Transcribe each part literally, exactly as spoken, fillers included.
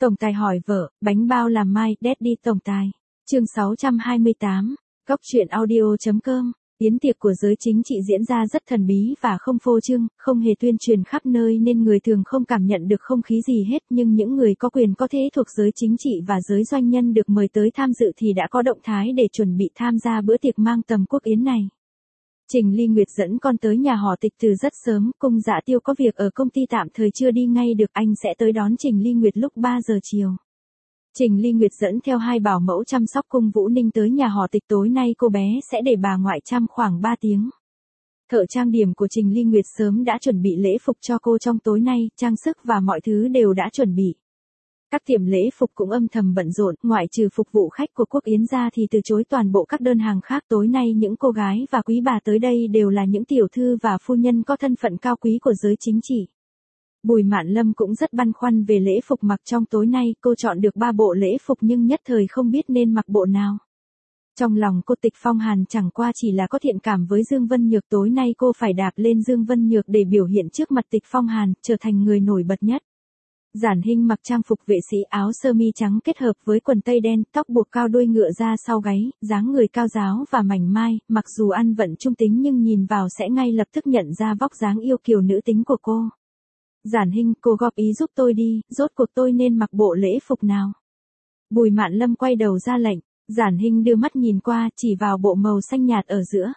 Tổng tài hỏi vợ, bánh bao làm mai, Daddy tổng tài. Chương sáu trăm hai mươi tám, Góc truyện audio.com. Yến tiệc của giới chính trị diễn ra rất thần bí và không phô trương, không hề tuyên truyền khắp nơi nên người thường không cảm nhận được không khí gì hết, nhưng những người có quyền có thế thuộc giới chính trị và giới doanh nhân được mời tới tham dự thì đã có động thái để chuẩn bị tham gia bữa tiệc mang tầm quốc yến này. Trình Ly Nguyệt dẫn con tới nhà họ Tịch từ rất sớm, Cung Dạ Tiêu có việc ở công ty tạm thời chưa đi ngay được, anh sẽ tới đón Trình Ly Nguyệt lúc ba giờ chiều. Trình Ly Nguyệt dẫn theo hai bảo mẫu chăm sóc Cung Vũ Ninh tới nhà họ Tịch, tối nay cô bé sẽ để bà ngoại chăm khoảng ba tiếng. Thợ trang điểm của Trình Ly Nguyệt sớm đã chuẩn bị lễ phục cho cô trong tối nay, trang sức và mọi thứ đều đã chuẩn bị. Các tiệm lễ phục cũng âm thầm bận rộn, ngoại trừ phục vụ khách của Quốc Yến ra thì từ chối toàn bộ các đơn hàng khác. Tối nay những cô gái và quý bà tới đây đều là những tiểu thư và phu nhân có thân phận cao quý của giới chính trị. Bùi Mạn Lâm cũng rất băn khoăn về lễ phục mặc trong tối nay, cô chọn được ba bộ lễ phục nhưng nhất thời không biết nên mặc bộ nào. Trong lòng cô Tịch Phong Hàn chẳng qua chỉ là có thiện cảm với Dương Vân Nhược, tối nay cô phải đạp lên Dương Vân Nhược để biểu hiện trước mặt Tịch Phong Hàn, trở thành người nổi bật nhất. Giản Hinh mặc trang phục vệ sĩ, áo sơ mi trắng kết hợp với quần tây đen, tóc buộc cao đuôi ngựa ra sau gáy, dáng người cao ráo và mảnh mai, mặc dù ăn vận trung tính nhưng nhìn vào sẽ ngay lập tức nhận ra vóc dáng yêu kiều nữ tính của cô. Giản Hinh, cô góp ý giúp tôi đi, rốt cuộc tôi nên mặc bộ lễ phục nào? Bùi Mạn Lâm quay đầu ra lệnh, Giản Hinh đưa mắt nhìn qua, chỉ vào bộ màu xanh nhạt ở giữa.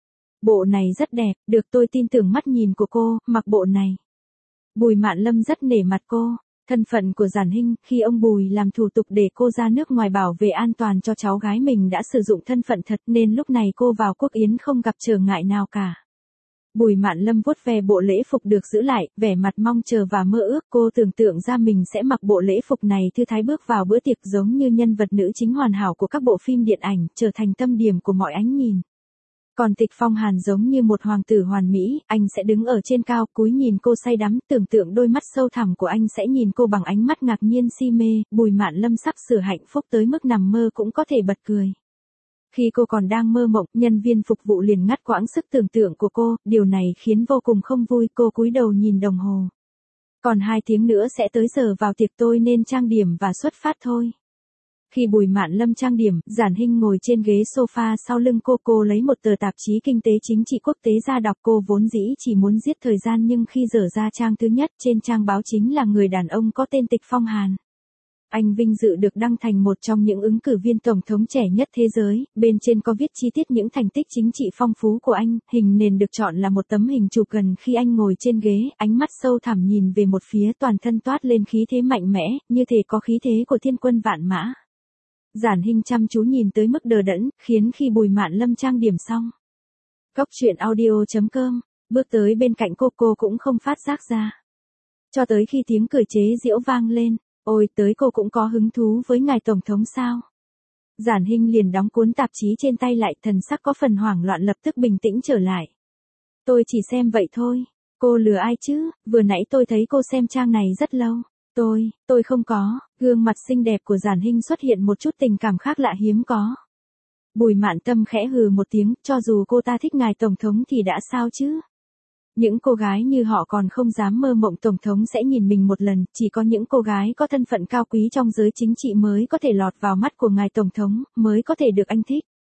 Bộ này rất đẹp, được, tôi tin tưởng mắt nhìn của cô, mặc bộ này. Bùi Mạn Lâm rất nể mặt cô. Thân phận của Giản Hinh, khi ông Bùi làm thủ tục để cô ra nước ngoài bảo vệ an toàn cho cháu gái mình đã sử dụng thân phận thật nên lúc này cô vào Quốc Yến không gặp trở ngại nào cả. Bùi Mạn Lâm vuốt ve bộ lễ phục được giữ lại, vẻ mặt mong chờ và mơ ước, cô tưởng tượng ra mình sẽ mặc bộ lễ phục này thư thái bước vào bữa tiệc giống như nhân vật nữ chính hoàn hảo của các bộ phim điện ảnh, trở thành tâm điểm của mọi ánh nhìn. Còn Tịch Phong Hàn giống như một hoàng tử hoàn mỹ, anh sẽ đứng ở trên cao, cúi nhìn cô say đắm, tưởng tượng đôi mắt sâu thẳm của anh sẽ nhìn cô bằng ánh mắt ngạc nhiên si mê. Bùi Mạn Lâm sắp sửa hạnh phúc tới mức nằm mơ cũng có thể bật cười. Khi cô còn đang mơ mộng, nhân viên phục vụ liền ngắt quãng sức tưởng tượng của cô, điều này khiến vô cùng không vui, cô cúi đầu nhìn đồng hồ. Còn hai tiếng nữa sẽ tới giờ vào tiệc, tôi nên trang điểm và xuất phát thôi. Khi Bùi Mạn Lâm trang điểm, Giản Hinh ngồi trên ghế sofa sau lưng cô, cô lấy một tờ tạp chí kinh tế chính trị quốc tế ra đọc. Cô vốn dĩ chỉ muốn giết thời gian nhưng khi dở ra trang thứ nhất, trên trang báo chính là người đàn ông có tên Tịch Phong Hàn. Anh vinh dự được đăng thành một trong những ứng cử viên tổng thống trẻ nhất thế giới, bên trên có viết chi tiết những thành tích chính trị phong phú của anh, hình nền được chọn là một tấm hình chụp gần khi anh ngồi trên ghế, ánh mắt sâu thẳm nhìn về một phía, toàn thân toát lên khí thế mạnh mẽ, như thể có khí thế của thiên quân vạn mã. Giản Hinh chăm chú nhìn tới mức đờ đẫn, khiến khi Bùi Mạn Lâm trang điểm xong. Góc truyện audio.com, bước tới bên cạnh cô, cô cũng không phát giác ra. Cho tới khi tiếng cười chế giễu vang lên, ôi tới cô cũng có hứng thú với ngài tổng thống sao? Giản Hinh liền đóng cuốn tạp chí trên tay lại, thần sắc có phần hoảng loạn lập tức bình tĩnh trở lại. Tôi chỉ xem vậy thôi, cô lừa ai chứ, vừa nãy tôi thấy cô xem trang này rất lâu. Tôi, tôi không có, gương mặt xinh đẹp của Giản Hinh xuất hiện một chút tình cảm khác lạ hiếm có. Bùi Mạn Tâm khẽ hừ một tiếng, cho dù cô ta thích ngài tổng thống thì đã sao chứ? Những cô gái như họ còn không dám mơ mộng tổng thống sẽ nhìn mình một lần, chỉ có những cô gái có thân phận cao quý trong giới chính trị mới có thể lọt vào mắt của ngài tổng thống, mới có thể được anh thích.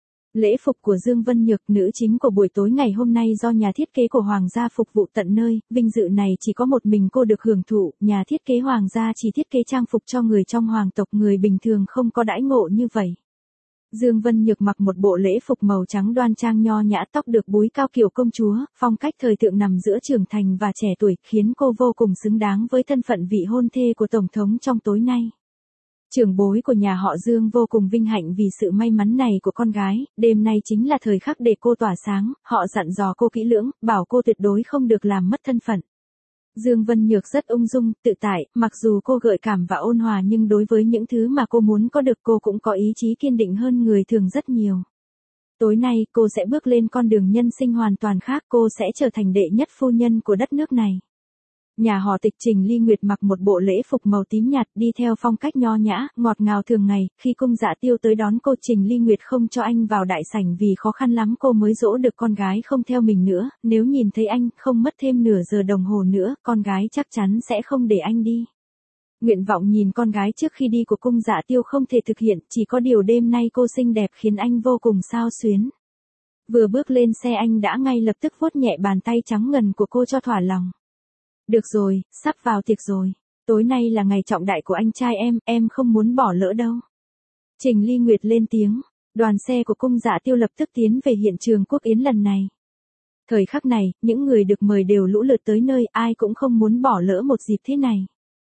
Lễ phục của Dương Vân Nhược, nữ chính của buổi tối ngày hôm nay do nhà thiết kế của Hoàng gia phục vụ tận nơi, vinh dự này chỉ có một mình cô được hưởng thụ, nhà thiết kế Hoàng gia chỉ thiết kế trang phục cho người trong hoàng tộc, người bình thường không có đãi ngộ như vậy. Dương Vân Nhược mặc một bộ lễ phục màu trắng đoan trang nho nhã, tóc được búi cao kiểu công chúa, phong cách thời thượng nằm giữa trưởng thành và trẻ tuổi, khiến cô vô cùng xứng đáng với thân phận vị hôn thê của tổng thống trong tối nay. Trưởng bối của nhà họ Dương vô cùng vinh hạnh vì sự may mắn này của con gái, đêm nay chính là thời khắc để cô tỏa sáng, họ dặn dò cô kỹ lưỡng, bảo cô tuyệt đối không được làm mất thân phận. Dương Vân Nhược rất ung dung, tự tại, mặc dù cô gợi cảm và ôn hòa nhưng đối với những thứ mà cô muốn có được cô cũng có ý chí kiên định hơn người thường rất nhiều. Tối nay cô sẽ bước lên con đường nhân sinh hoàn toàn khác, cô sẽ trở thành đệ nhất phu nhân của đất nước này. Nhà họ Tịch, Trình Ly Nguyệt mặc một bộ lễ phục màu tím nhạt, đi theo phong cách nho nhã, ngọt ngào thường ngày. Khi Cung Dạ Tiêu tới đón cô, Trình Ly Nguyệt không cho anh vào đại sảnh vì khó khăn lắm cô mới dỗ được con gái không theo mình nữa, nếu nhìn thấy anh, không mất thêm nửa giờ đồng hồ nữa, con gái chắc chắn sẽ không để anh đi. Nguyện vọng nhìn con gái trước khi đi của Cung Dạ Tiêu không thể thực hiện, chỉ có điều đêm nay cô xinh đẹp khiến anh vô cùng xao xuyến. Vừa bước lên xe anh đã ngay lập tức vuốt nhẹ bàn tay trắng ngần của cô cho thỏa lòng. Được rồi, sắp vào tiệc rồi. Tối nay là ngày trọng đại của anh trai em, em không muốn bỏ lỡ đâu. Trình Ly Nguyệt lên tiếng. Đoàn xe của Cung Dạ Tiêu lập tức tiến về hiện trường quốc yến lần này. Thời khắc này, những người được mời đều lũ lượt tới nơi, ai cũng không muốn bỏ lỡ một dịp thế này.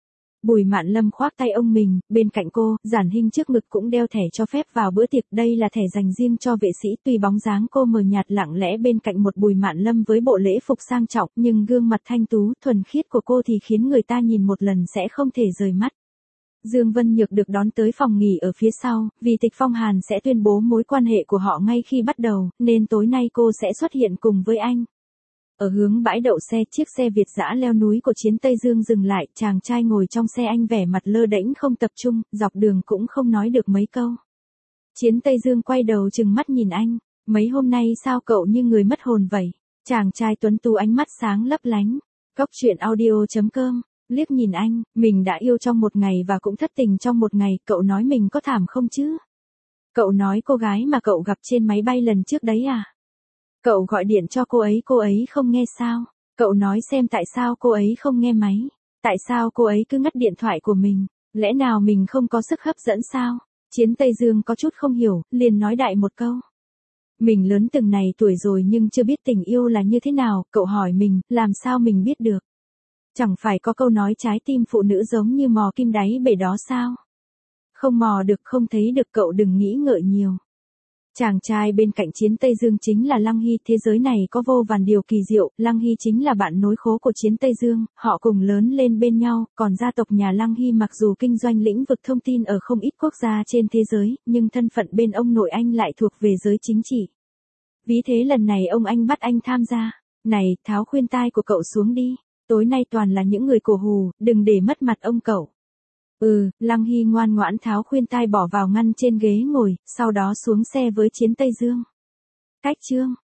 Bùi Mạn Lâm khoác tay ông mình, bên cạnh cô, Giản Hinh trước ngực cũng đeo thẻ cho phép vào bữa tiệc, đây là thẻ dành riêng cho vệ sĩ. Tuy bóng dáng cô mờ nhạt lặng lẽ bên cạnh một Bùi Mạn Lâm với bộ lễ phục sang trọng, nhưng gương mặt thanh tú, thuần khiết của cô thì khiến người ta nhìn một lần sẽ không thể rời mắt. Dương Vân Nhược được đón tới phòng nghỉ ở phía sau, vì Tịch Phong Hàn sẽ tuyên bố mối quan hệ của họ ngay khi bắt đầu, nên tối nay cô sẽ xuất hiện cùng với anh. Ở hướng bãi đậu xe, chiếc xe Việt dã leo núi của Chiến Tây Dương dừng lại, chàng trai ngồi trong xe anh vẻ mặt lơ đễnh không tập trung, dọc đường cũng không nói được mấy câu. Chiến Tây Dương quay đầu trừng mắt nhìn anh, mấy hôm nay sao cậu như người mất hồn vậy? Chàng trai tuấn tú ánh mắt sáng lấp lánh. Cốc truyện audio chấm com, liếc nhìn anh, mình đã yêu trong một ngày và cũng thất tình trong một ngày, cậu nói mình có thảm không chứ? Cậu nói cô gái mà cậu gặp trên máy bay lần trước đấy à? Cậu gọi điện cho cô ấy, cô ấy không nghe sao? Cậu nói xem tại sao cô ấy không nghe máy? Tại sao cô ấy cứ ngắt điện thoại của mình? Lẽ nào mình không có sức hấp dẫn sao? Chiến Tây Dương có chút không hiểu, liền nói đại một câu. Mình lớn từng này tuổi rồi nhưng chưa biết tình yêu là như thế nào, cậu hỏi mình, làm sao mình biết được? Chẳng phải có câu nói trái tim phụ nữ giống như mò kim đáy bể đó sao? Không mò được, không thấy được, cậu đừng nghĩ ngợi nhiều. Chàng trai bên cạnh Chiến Tây Dương chính là Lăng Hy, thế giới này có vô vàn điều kỳ diệu, Lăng Hy chính là bạn nối khố của Chiến Tây Dương, họ cùng lớn lên bên nhau, còn gia tộc nhà Lăng Hy mặc dù kinh doanh lĩnh vực thông tin ở không ít quốc gia trên thế giới, nhưng thân phận bên ông nội anh lại thuộc về giới chính trị. Ví thế lần này ông anh bắt anh tham gia. Này, tháo khuyên tai của cậu xuống đi, tối nay toàn là những người cổ hù, đừng để mất mặt ông cậu. Ừ, Lăng Hy ngoan ngoãn tháo khuyên tai bỏ vào ngăn trên ghế ngồi, sau đó xuống xe với Chiến Tây Dương. Cách chương